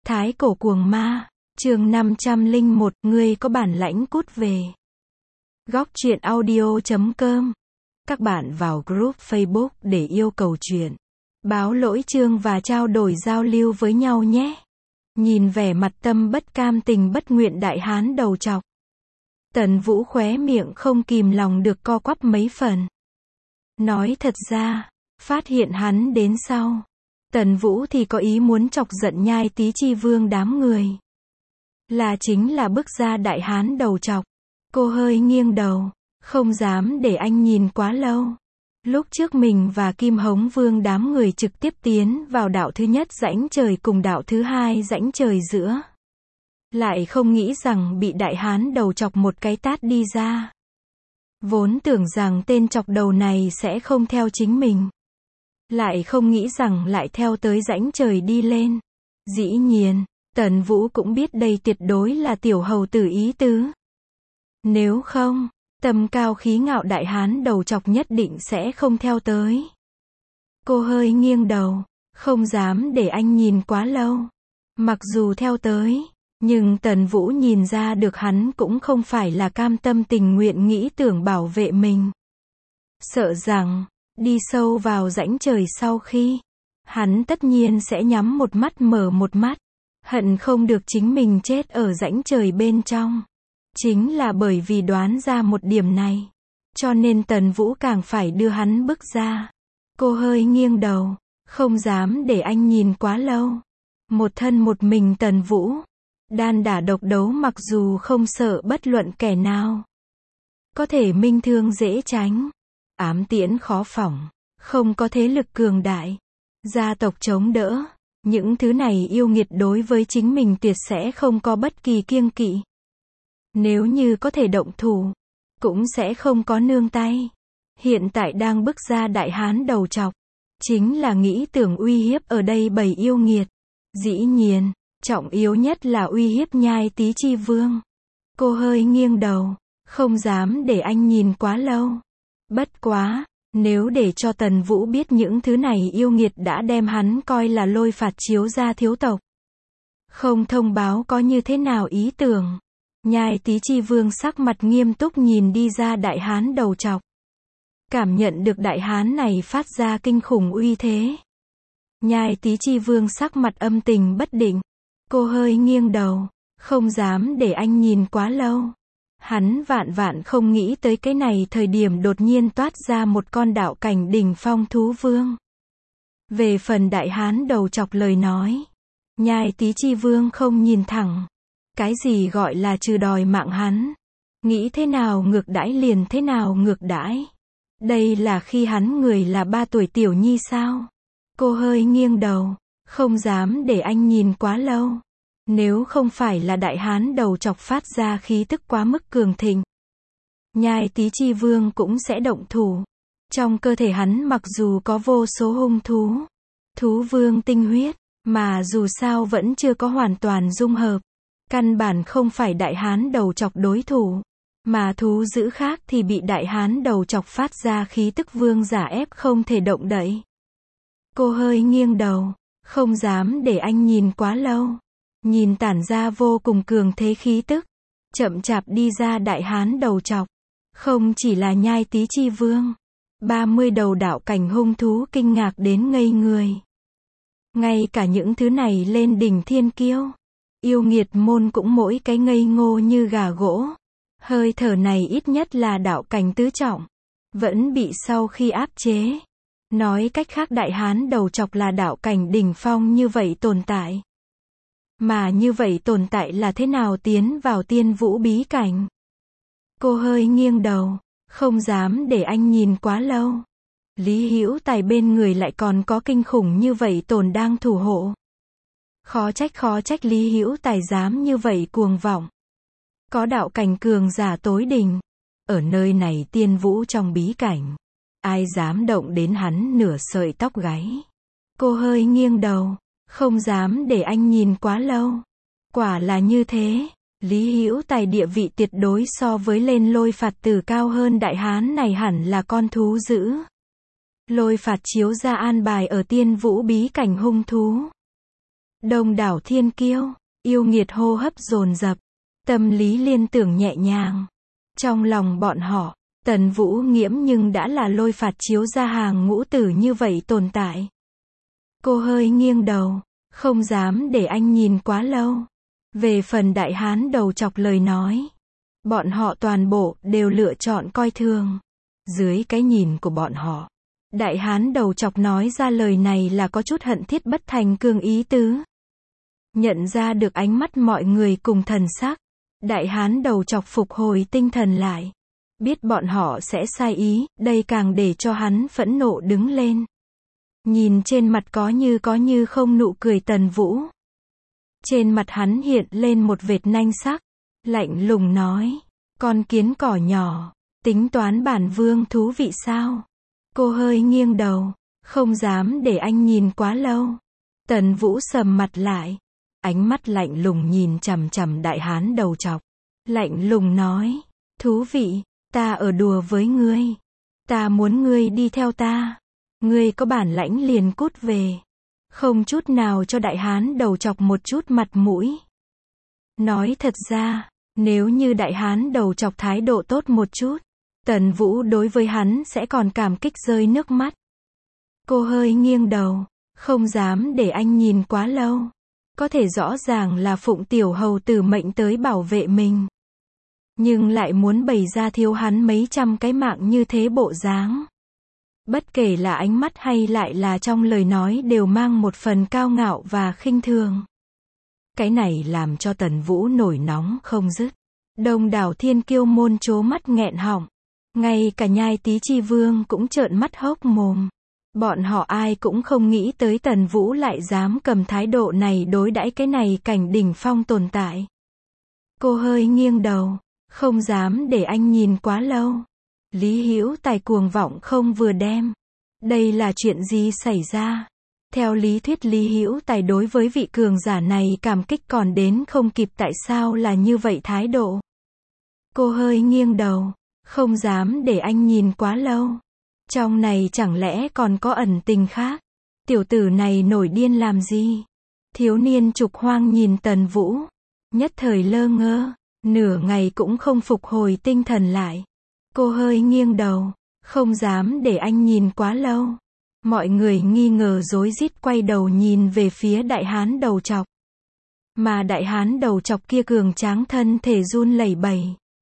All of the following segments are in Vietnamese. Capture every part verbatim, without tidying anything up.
Thái cổ cuồng ma, chương năm trăm lẻ một, ngươi có bản lãnh cút về. Góc truyện audio chấm com. Các bạn vào group Facebook để yêu cầu chuyện, báo lỗi chương và trao đổi giao lưu với nhau nhé. Nhìn vẻ mặt tâm bất cam tình bất nguyện đại hán đầu trọc, Tần Vũ khóe miệng không kìm lòng được co quắp mấy phần. Nói thật ra, phát hiện hắn đến sau, Tần Vũ thì có ý muốn chọc giận Nhai Tý Chi Vương đám người. Là chính là bức ra đại hán đầu trọc. Cô hơi nghiêng đầu, không dám để anh nhìn quá lâu. Lúc trước mình và Kim Hống Vương đám người trực tiếp tiến vào đạo thứ nhất rãnh trời cùng đạo thứ hai rãnh trời giữa. Lại không nghĩ rằng bị đại hán đầu chọc một cái tát đi ra. Vốn tưởng rằng tên chọc đầu này sẽ không theo chính mình. Lại không nghĩ rằng lại theo tới rãnh trời đi lên. Dĩ nhiên, Tần Vũ cũng biết đây tuyệt đối là tiểu hầu tử ý tứ. Nếu không, tầm cao khí ngạo đại hán đầu chọc nhất định sẽ không theo tới. Cô hơi nghiêng đầu, không dám để anh nhìn quá lâu. Mặc dù theo tới, nhưng Tần Vũ nhìn ra được hắn cũng không phải là cam tâm tình nguyện nghĩ tưởng bảo vệ mình. Sợ rằng, đi sâu vào rãnh trời sau khi, hắn tất nhiên sẽ nhắm một mắt mở một mắt, hận không được chính mình chết ở rãnh trời bên trong. Chính là bởi vì đoán ra một điểm này, cho nên Tần Vũ càng phải đưa hắn bước ra. Cô hơi nghiêng đầu, không dám để anh nhìn quá lâu. Một thân một mình Tần Vũ, đan đả độc đấu mặc dù không sợ bất luận kẻ nào. Có thể minh thương dễ tránh, ám tiễn khó phỏng, không có thế lực cường đại, gia tộc chống đỡ. Những thứ này yêu nghiệt đối với chính mình tuyệt sẽ không có bất kỳ kiêng kỵ. Nếu như có thể động thủ, cũng sẽ không có nương tay. Hiện tại đang bức ra đại hán đầu trọc, chính là nghĩ tưởng uy hiếp ở đây bầy yêu nghiệt. Dĩ nhiên, trọng yếu nhất là uy hiếp Nhai Tý Chi Vương. Cô hơi nghiêng đầu, không dám để anh nhìn quá lâu. Bất quá, nếu để cho Tần Vũ biết những thứ này yêu nghiệt đã đem hắn coi là lôi phạt chiếu gia thiếu tộc. Không thông báo có như thế nào ý tưởng. Nhai Tý Chi Vương sắc mặt nghiêm túc nhìn đi ra đại hán đầu trọc. Cảm nhận được đại hán này phát ra kinh khủng uy thế. Nhai Tý Chi Vương sắc mặt âm tình bất định. Cô hơi nghiêng đầu, không dám để anh nhìn quá lâu. Hắn vạn vạn không nghĩ tới cái này thời điểm đột nhiên toát ra một con đạo cảnh đỉnh phong thú vương. Về phần đại hán đầu chọc lời nói, Nhai Tý Chi Vương không nhìn thẳng. Cái gì gọi là trừ đòi mạng hắn? Nghĩ thế nào ngược đãi liền thế nào ngược đãi? Đây là khi hắn người là ba tuổi tiểu nhi sao? Cô hơi nghiêng đầu, không dám để anh nhìn quá lâu. Nếu không phải là đại hán đầu chọc phát ra khí tức quá mức cường thịnh, Nhai Tý Chi Vương cũng sẽ động thủ. Trong cơ thể hắn mặc dù có vô số hung thú, thú vương tinh huyết, mà dù sao vẫn chưa có hoàn toàn dung hợp. Căn bản không phải đại hán đầu chọc đối thủ, mà thú dữ khác thì bị đại hán đầu chọc phát ra khí tức vương giả ép không thể động đậy. Cô hơi nghiêng đầu, không dám để anh nhìn quá lâu. Nhìn tản ra vô cùng cường thế khí tức, chậm chạp đi ra đại hán đầu trọc. Không chỉ là Nhai Tý Chi Vương, ba mươi đầu đạo cảnh hung thú kinh ngạc đến ngây người. Ngay cả những thứ này lên đỉnh thiên kiêu, yêu nghiệt môn cũng mỗi cái ngây ngô như gà gỗ. Hơi thở này ít nhất là đạo cảnh tứ trọng, vẫn bị sau khi áp chế. Nói cách khác đại hán đầu trọc là đạo cảnh đỉnh phong như vậy tồn tại. Mà như vậy tồn tại là thế nào tiến vào tiên vũ bí cảnh? Cô hơi nghiêng đầu, không dám để anh nhìn quá lâu. Lý Hữu Tài bên người lại còn có kinh khủng như vậy tồn đang thủ hộ. Khó trách khó trách Lý Hữu Tài dám như vậy cuồng vọng. Có đạo cảnh cường giả tối đỉnh. Ở nơi này tiên vũ trong bí cảnh, ai dám động đến hắn nửa sợi tóc gáy? Cô hơi nghiêng đầu, không dám để anh nhìn quá lâu. Quả là như thế, Lý Hữu Tài địa vị tuyệt đối so với lên lôi phạt tử cao hơn đại hán này hẳn là con thú dữ. Lôi phạt chiếu ra an bài ở tiên vũ bí cảnh hung thú. Đông đảo thiên kiêu, yêu nghiệt hô hấp dồn dập, tâm lý liên tưởng nhẹ nhàng. Trong lòng bọn họ, Tần Vũ Nghiễm nhưng đã là lôi phạt chiếu ra hàng ngũ tử như vậy tồn tại. Cô hơi nghiêng đầu, không dám để anh nhìn quá lâu. Về phần đại hán đầu chọc lời nói, bọn họ toàn bộ đều lựa chọn coi thường. Dưới cái nhìn của bọn họ, đại hán đầu chọc nói ra lời này là có chút hận thiết bất thành cương ý tứ. Nhận ra được ánh mắt mọi người cùng thần sắc, đại hán đầu chọc phục hồi tinh thần lại. Biết bọn họ sẽ sai ý, đây càng để cho hắn phẫn nộ đứng lên. Nhìn trên mặt có như có như không nụ cười Tần Vũ. Trên mặt hắn hiện lên một vệt nanh sắc, lạnh lùng nói, con kiến cỏ nhỏ, tính toán bản vương thú vị sao? Cô hơi nghiêng đầu, không dám để anh nhìn quá lâu. Tần Vũ sầm mặt lại, ánh mắt lạnh lùng nhìn chằm chằm đại hán đầu chọc. Lạnh lùng nói, thú vị, ta ở đùa với ngươi. Ta muốn ngươi đi theo ta. Ngươi có bản lãnh liền cút về. Không chút nào cho đại hán đầu chọc một chút mặt mũi. Nói thật ra, nếu như đại hán đầu chọc thái độ tốt một chút, Tần Vũ đối với hắn sẽ còn cảm kích rơi nước mắt. Cô hơi nghiêng đầu, không dám để anh nhìn quá lâu. Có thể rõ ràng là Phụng Tiểu Hầu tử mệnh tới bảo vệ mình. Nhưng lại muốn bày ra thiếu hắn mấy trăm cái mạng như thế bộ dáng. Bất kể là ánh mắt hay lại là trong lời nói đều mang một phần cao ngạo và khinh thường. Cái này làm cho Tần Vũ nổi nóng không dứt. Đông đảo thiên kiêu môn trố mắt nghẹn họng. Ngay cả Nhai Tý Chi Vương cũng trợn mắt hốc mồm. Bọn họ ai cũng không nghĩ tới Tần Vũ lại dám cầm thái độ này đối đãi cái này cảnh đỉnh phong tồn tại. Cô hơi nghiêng đầu, không dám để anh nhìn quá lâu. Lý Hữu Tài cuồng vọng không vừa đem. Đây là chuyện gì xảy ra? Theo lý thuyết Lý Hữu Tài đối với vị cường giả này cảm kích còn đến không kịp, tại sao là như vậy thái độ? Cô hơi nghiêng đầu, không dám để anh nhìn quá lâu. Trong này chẳng lẽ còn có ẩn tình khác? Tiểu tử này nổi điên làm gì? Thiếu niên trục hoang nhìn Tần Vũ, nhất thời lơ ngơ, nửa ngày cũng không phục hồi tinh thần lại. Cô hơi nghiêng đầu, không dám để anh nhìn quá lâu. Mọi người nghi ngờ rối rít quay đầu nhìn về phía đại hán đầu chọc. Mà đại hán đầu chọc kia cường tráng thân thể run lẩy bẩy.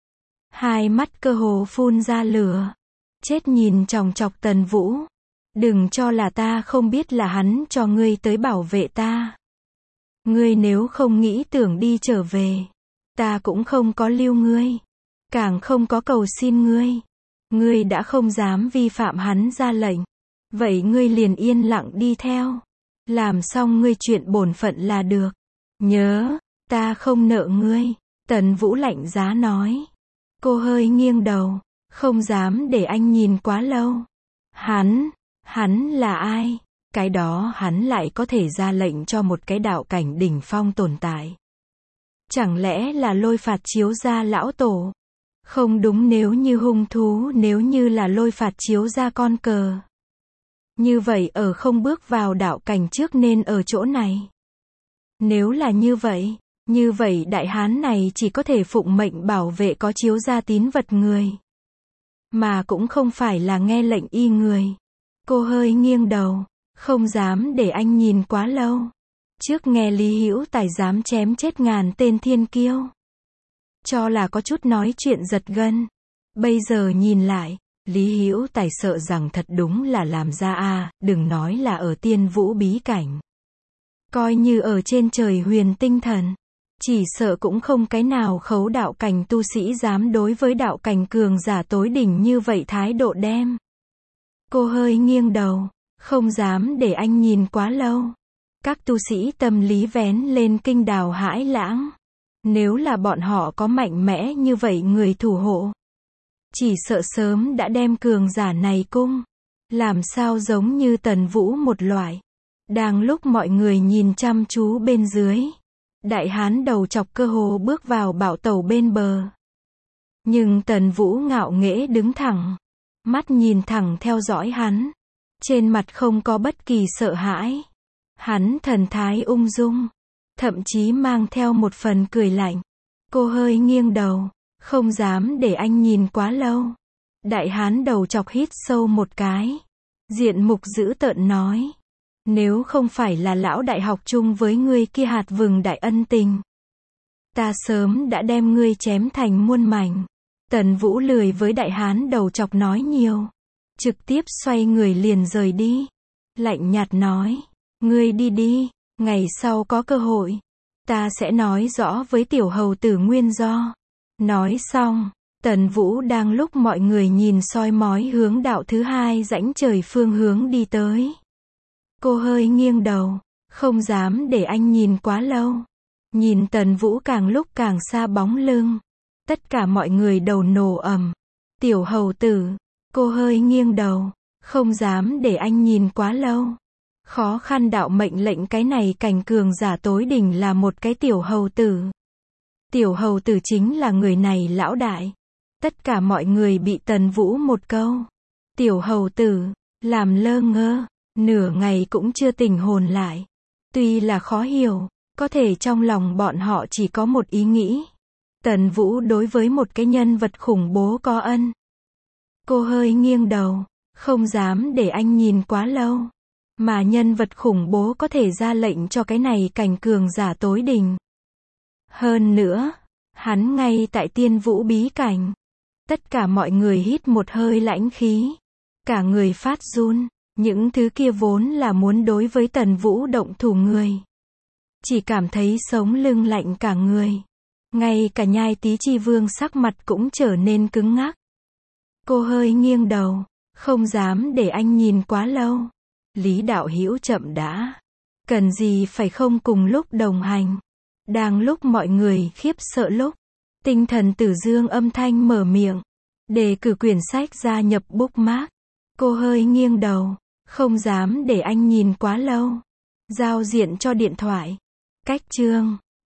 Hai mắt cơ hồ phun ra lửa. Chết nhìn chòng chọc Tần Vũ. Đừng cho là ta không biết là hắn cho ngươi tới bảo vệ ta. Ngươi nếu không nghĩ tưởng đi trở về, ta cũng không có lưu ngươi. Càng không có cầu xin ngươi. Ngươi đã không dám vi phạm hắn ra lệnh. Vậy ngươi liền yên lặng đi theo. Làm xong ngươi chuyện bổn phận là được. Nhớ, ta không nợ ngươi. Tần Vũ lạnh giá nói. Cô hơi nghiêng đầu, không dám để anh nhìn quá lâu. Hắn, hắn là ai? Cái đó hắn lại có thể ra lệnh cho một cái đạo cảnh đỉnh phong tồn tại. Chẳng lẽ là lôi phạt chiếu ra lão tổ? Không đúng, nếu như hung thú, nếu như là lôi phạt chiếu ra con cờ. Như vậy ở không bước vào đạo cảnh trước nên ở chỗ này. Nếu là như vậy, như vậy đại hán này chỉ có thể phụng mệnh bảo vệ có chiếu ra tín vật người. Mà cũng không phải là nghe lệnh y người. Cô hơi nghiêng đầu, không dám để anh nhìn quá lâu. Trước nghe Lý Hữu Tài dám chém chết ngàn tên thiên kiêu. Cho là có chút nói chuyện giật gân. Bây giờ nhìn lại, Lý Hữu Tài sợ rằng thật đúng là làm ra a, à, đừng nói là ở tiên vũ bí cảnh. Coi như ở trên trời huyền tinh thần. Chỉ sợ cũng không cái nào khấu đạo cảnh tu sĩ dám đối với đạo cảnh cường giả tối đỉnh như vậy thái độ đem. Cô hơi nghiêng đầu, không dám để anh nhìn quá lâu. Các tu sĩ tâm lý vén lên kinh đào hãi lãng. Nếu là bọn họ có mạnh mẽ như vậy người thủ hộ, chỉ sợ sớm đã đem cường giả này cung. Làm sao giống như Tần Vũ một loại. Đang lúc mọi người nhìn chăm chú bên dưới, đại hán đầu chọc cơ hồ bước vào bảo tẩu bên bờ. Nhưng Tần Vũ ngạo nghễ đứng thẳng, mắt nhìn thẳng theo dõi hắn. Trên mặt không có bất kỳ sợ hãi. Hắn thần thái ung dung, thậm chí mang theo một phần cười lạnh. Cô hơi nghiêng đầu, không dám để anh nhìn quá lâu. Đại hán đầu chọc hít sâu một cái. Diện mục dữ tợn nói. Nếu không phải là lão đại học chung với ngươi kia hạt vừng đại ân tình, ta sớm đã đem ngươi chém thành muôn mảnh. Tần Vũ lười với đại hán đầu chọc nói nhiều. Trực tiếp xoay người liền rời đi. Lạnh nhạt nói. Ngươi đi đi, ngày sau có cơ hội, ta sẽ nói rõ với tiểu hầu tử nguyên do. Nói xong, Tần Vũ đang lúc mọi người nhìn soi mói hướng đạo thứ hai rãnh trời phương hướng đi tới. Cô hơi nghiêng đầu, không dám để anh nhìn quá lâu. Nhìn Tần Vũ càng lúc càng xa bóng lưng. Tất cả mọi người đầu nổ ầm. Tiểu hầu tử, cô hơi nghiêng đầu, không dám để anh nhìn quá lâu. Khó khăn đạo mệnh lệnh cái này cảnh cường giả tối đỉnh là một cái tiểu hầu tử. Tiểu hầu tử chính là người này lão đại. Tất cả mọi người bị Tần Vũ một câu. Tiểu hầu tử, làm lơ ngơ, nửa ngày cũng chưa tỉnh hồn lại. Tuy là khó hiểu, có thể trong lòng bọn họ chỉ có một ý nghĩ. Tần Vũ đối với một cái nhân vật khủng bố có ân. Cô hơi nghiêng đầu, không dám để anh nhìn quá lâu. Mà nhân vật khủng bố có thể ra lệnh cho cái này cảnh cường giả tối đỉnh. Hơn nữa, hắn ngay tại Tiên Vũ bí cảnh. Tất cả mọi người hít một hơi lãnh khí. Cả người phát run. Những thứ kia vốn là muốn đối với Tần Vũ động thủ người. Chỉ cảm thấy sống lưng lạnh cả người. Ngay cả Nhai Tý Chi Vương sắc mặt cũng trở nên cứng ngắc. Cô hơi nghiêng đầu, không dám để anh nhìn quá lâu. Lý đạo hữu chậm đã. Cần gì phải không cùng lúc đồng hành. Đang lúc mọi người khiếp sợ lúc, Tinh Thần Tử Dương âm thanh mở miệng. Đề cử quyển sách gia nhập bookmark. Cô hơi nghiêng đầu, không dám để anh nhìn quá lâu. Giao diện cho điện thoại. Cách chương